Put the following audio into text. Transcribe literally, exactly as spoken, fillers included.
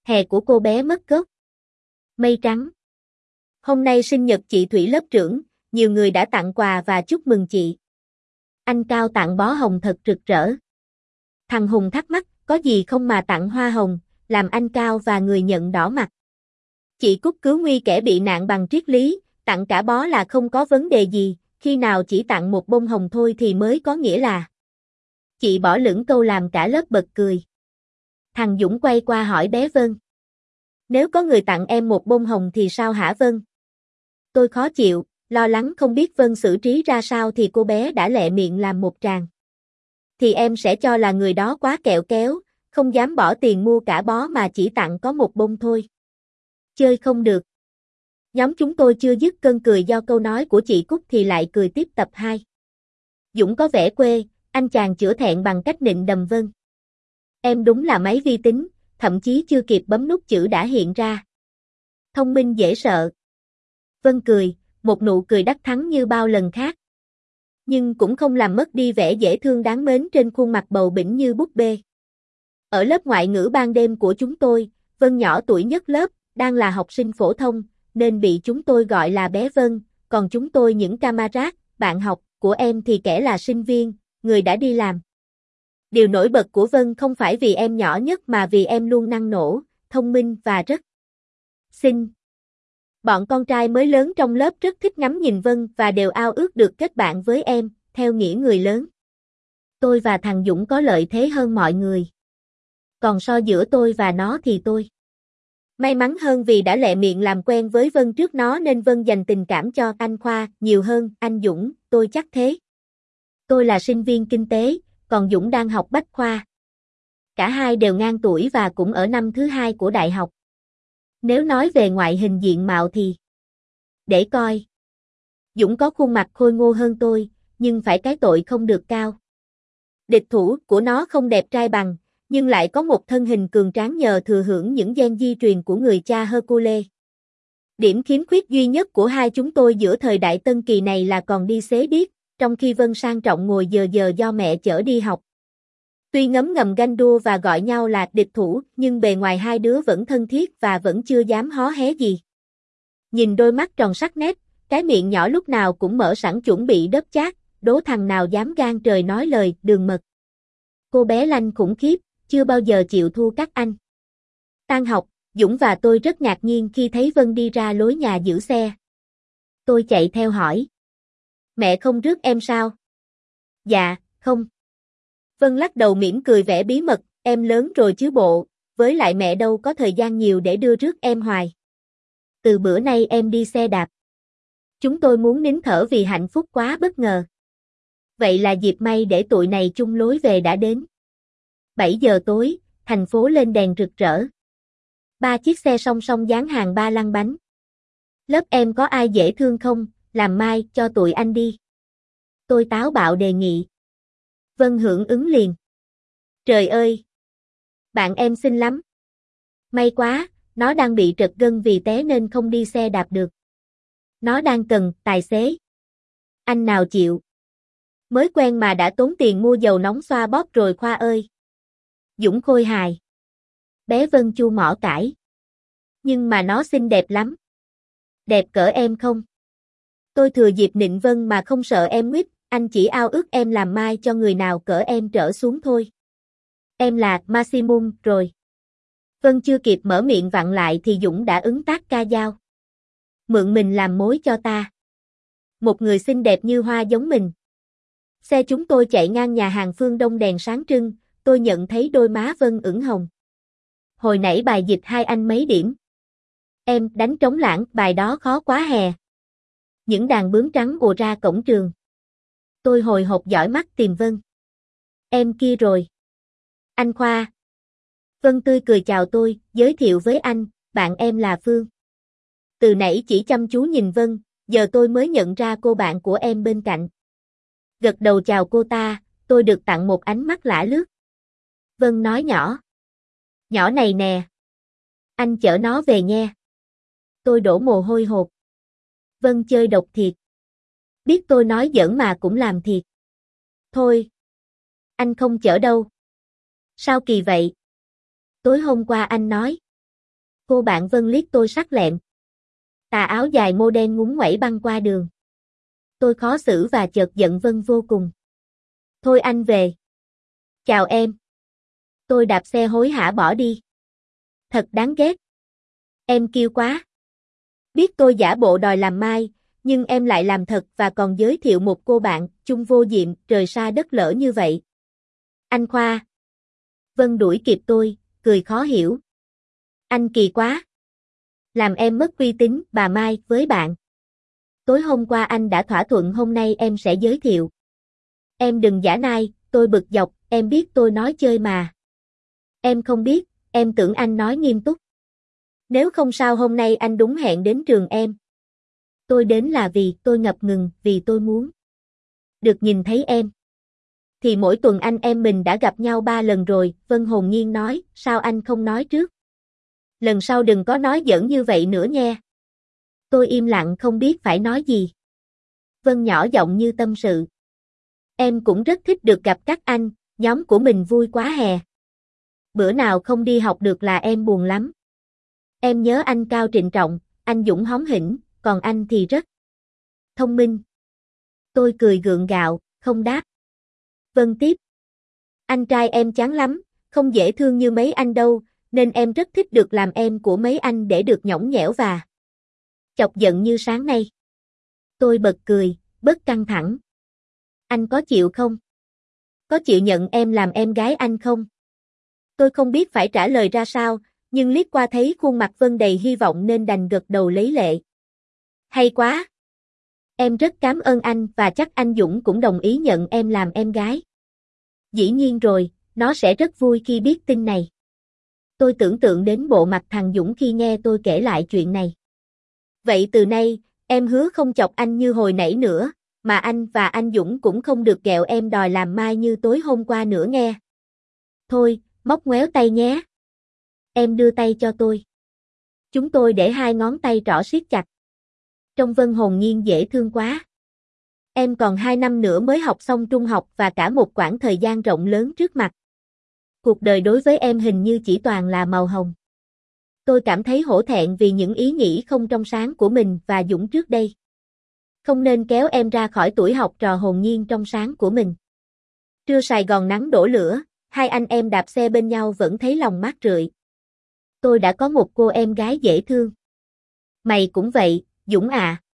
Hè của cô bé mất gốc. Mây trắng. Hôm nay sinh nhật chị Thủy lớp trưởng, nhiều người đã tặng quà và chúc mừng chị. Anh Cao tặng bó hồng thật rực rỡ. Thằng Hùng thắc mắc, có gì không mà tặng hoa hồng, làm anh Cao và người nhận đỏ mặt. Chị Cúc cứu nguy kẻ bị nạn bằng triết lý, tặng cả bó là không có vấn đề gì, khi nào chỉ tặng một bông hồng thôi thì mới có nghĩa là. Chị bỏ lửng câu làm cả lớp bật cười. Thằng Dũng quay qua hỏi bé Vân. Nếu có người tặng em một bông hồng thì sao hả Vân? Tôi khó chịu, lo lắng không biết Vân xử trí ra sao thì cô bé đã lẹ miệng làm một tràng. Thì em sẽ cho là người đó quá kẹo kéo, không dám bỏ tiền mua cả bó mà chỉ tặng có một bông thôi. Chơi không được. Nhóm chúng tôi chưa dứt cơn cười do câu nói của chị Cúc thì lại cười tiếp tập hai. Dũng có vẻ quê, anh chàng chữa thẹn bằng cách nịnh đầm Vân. Em đúng là máy vi tính, thậm chí chưa kịp bấm nút chữ đã hiện ra. Thông minh dễ sợ. Vân cười, một nụ cười đắc thắng như bao lần khác. Nhưng cũng không làm mất đi vẻ dễ thương đáng mến trên khuôn mặt bầu bĩnh như búp bê. Ở lớp ngoại ngữ ban đêm của chúng tôi, Vân nhỏ tuổi nhất lớp, đang là học sinh phổ thông, nên bị chúng tôi gọi là bé Vân, còn chúng tôi những camarade, bạn học của em thì kẻ là sinh viên, người đã đi làm. Điều nổi bật của Vân không phải vì em nhỏ nhất mà vì em luôn năng nổ, thông minh và rất xinh. Bọn con trai mới lớn trong lớp rất thích ngắm nhìn Vân và đều ao ước được kết bạn với em, theo nghĩa người lớn. Tôi và thằng Dũng có lợi thế hơn mọi người. Còn so giữa tôi và nó thì tôi may mắn hơn vì đã lẹ miệng làm quen với Vân trước nó nên Vân dành tình cảm cho anh Khoa nhiều hơn anh Dũng, tôi chắc thế. Tôi là sinh viên kinh tế, còn Dũng đang học bách khoa. Cả hai đều ngang tuổi và cũng ở năm thứ hai của đại học. Nếu nói về ngoại hình diện mạo thì để coi. Dũng có khuôn mặt khôi ngô hơn tôi, nhưng phải cái tội không được cao. Địch thủ của nó không đẹp trai bằng, nhưng lại có một thân hình cường tráng nhờ thừa hưởng những gen di truyền của người cha Hercule. Điểm khiếm khuyết duy nhất của hai chúng tôi giữa thời đại tân kỳ này là còn đi xế điếc, trong khi Vân sang trọng ngồi giờ giờ do mẹ chở đi học. Tuy ngấm ngầm ganh đua và gọi nhau là địch thủ, nhưng bề ngoài hai đứa vẫn thân thiết và vẫn chưa dám hó hé gì. Nhìn đôi mắt tròn sắc nét, cái miệng nhỏ lúc nào cũng mở sẵn chuẩn bị đớp chát, đố thằng nào dám gan trời nói lời đường mật. Cô bé lanh khủng khiếp, chưa bao giờ chịu thua các anh. Tan học, Dũng và tôi rất ngạc nhiên khi thấy Vân đi ra lối nhà giữ xe. Tôi chạy theo hỏi. Mẹ không rước em sao? Dạ, không. Vân lắc đầu mỉm cười vẻ bí mật, em lớn rồi chứ bộ, với lại mẹ đâu có thời gian nhiều để đưa rước em hoài. Từ bữa nay em đi xe đạp. Chúng tôi muốn nín thở vì hạnh phúc quá bất ngờ. Vậy là dịp may để tụi này chung lối về đã đến. bảy giờ tối, thành phố lên đèn rực rỡ. Ba chiếc xe song song dán hàng ba lăn bánh. Lớp em có ai dễ thương không, làm mai cho tụi anh đi. Tôi táo bạo đề nghị. Vân hưởng ứng liền. Trời ơi! Bạn em xinh lắm. May quá, nó đang bị trật gân vì té nên không đi xe đạp được. Nó đang cần tài xế. Anh nào chịu? Mới quen mà đã tốn tiền mua dầu nóng xoa bóp rồi Khoa ơi. Dũng khôi hài. Bé Vân chu mỏ cãi. Nhưng mà nó xinh đẹp lắm. Đẹp cỡ em không? Tôi thừa dịp nịnh Vân mà không sợ em nguyết, anh chỉ ao ước em làm mai cho người nào cỡ em trở xuống thôi. Em là maximum rồi. Vân chưa kịp mở miệng vặn lại thì Dũng đã ứng tác ca dao. Mượn mình làm mối cho ta. Một người xinh đẹp như hoa giống mình. Xe chúng tôi chạy ngang nhà hàng Phương Đông đèn sáng trưng, tôi nhận thấy đôi má Vân ửng hồng. Hồi nãy bài dịch hai anh mấy điểm? Em đánh trống lãng, bài đó khó quá hè. Những đàn bướm trắng ùa ra cổng trường. Tôi hồi hộp dõi mắt tìm Vân. Em kia rồi. Anh Khoa. Vân tươi cười chào tôi, giới thiệu với anh, bạn em là Phương. Từ nãy chỉ chăm chú nhìn Vân, giờ tôi mới nhận ra cô bạn của em bên cạnh. Gật đầu chào cô ta, tôi được tặng một ánh mắt lả lướt. Vân nói nhỏ. Nhỏ này nè. Anh chở nó về nha. Tôi đổ mồ hôi hột. Vân chơi độc thiệt. Biết tôi nói giỡn mà cũng làm thiệt. Thôi. Anh không chở đâu. Sao kỳ vậy? Tối hôm qua anh nói. Cô bạn Vân liếc tôi sắc lẹm. Tà áo dài mô đen ngúng nguẩy băng qua đường. Tôi khó xử và chợt giận Vân vô cùng. Thôi anh về. Chào em. Tôi đạp xe hối hả bỏ đi. Thật đáng ghét. Em kiêu quá. Biết tôi giả bộ đòi làm mai, nhưng em lại làm thật và còn giới thiệu một cô bạn, chung vô diệm, trời xa đất lỡ như vậy. Anh Khoa. Vân đuổi kịp tôi, cười khó hiểu. Anh kỳ quá. Làm em mất uy tín, bà Mai, với bạn. Tối hôm qua anh đã thỏa thuận hôm nay em sẽ giới thiệu. Em đừng giả nai, tôi bực dọc, em biết tôi nói chơi mà. Em không biết, em tưởng anh nói nghiêm túc. Nếu không sao hôm nay anh đúng hẹn đến trường em. Tôi đến là vì tôi ngập ngừng, vì tôi muốn được nhìn thấy em. Thì mỗi tuần anh em mình đã gặp nhau ba lần rồi, Vân hồn nhiên nói, sao anh không nói trước? Lần sau đừng có nói giỡn như vậy nữa nha. Tôi im lặng không biết phải nói gì. Vân nhỏ giọng như tâm sự. Em cũng rất thích được gặp các anh, nhóm của mình vui quá hè. Bữa nào không đi học được là em buồn lắm. Em nhớ anh Cao trịnh trọng, anh Dũng hóm hỉnh, còn anh thì rất thông minh. Tôi cười gượng gạo, không đáp. Vân tiếp. Anh trai em chán lắm, không dễ thương như mấy anh đâu, nên em rất thích được làm em của mấy anh để được nhõng nhẽo và chọc giận như sáng nay. Tôi bật cười, bớt căng thẳng. Anh có chịu không? Có chịu nhận em làm em gái anh không? Tôi không biết phải trả lời ra sao, nhưng liếc qua thấy khuôn mặt Vân đầy hy vọng nên đành gật đầu lấy lệ. Hay quá! Em rất cảm ơn anh và chắc anh Dũng cũng đồng ý nhận em làm em gái. Dĩ nhiên rồi, nó sẽ rất vui khi biết tin này. Tôi tưởng tượng đến bộ mặt thằng Dũng khi nghe tôi kể lại chuyện này. Vậy từ nay, em hứa không chọc anh như hồi nãy nữa, mà anh và anh Dũng cũng không được ghẹo em đòi làm mai như tối hôm qua nữa nghe. Thôi, móc ngoéo tay nhé. Em đưa tay cho tôi. Chúng tôi để hai ngón tay trỏ siết chặt. Trong Vân hồn nhiên dễ thương quá. Em còn hai năm nữa mới học xong trung học và cả một quãng thời gian rộng lớn trước mặt. Cuộc đời đối với em hình như chỉ toàn là màu hồng. Tôi cảm thấy hổ thẹn vì những ý nghĩ không trong sáng của mình và Dũng trước đây. Không nên kéo em ra khỏi tuổi học trò hồn nhiên trong sáng của mình. Trưa Sài Gòn nắng đổ lửa, hai anh em đạp xe bên nhau vẫn thấy lòng mát rượi. Tôi đã có một cô em gái dễ thương. Mày cũng vậy, Dũng à.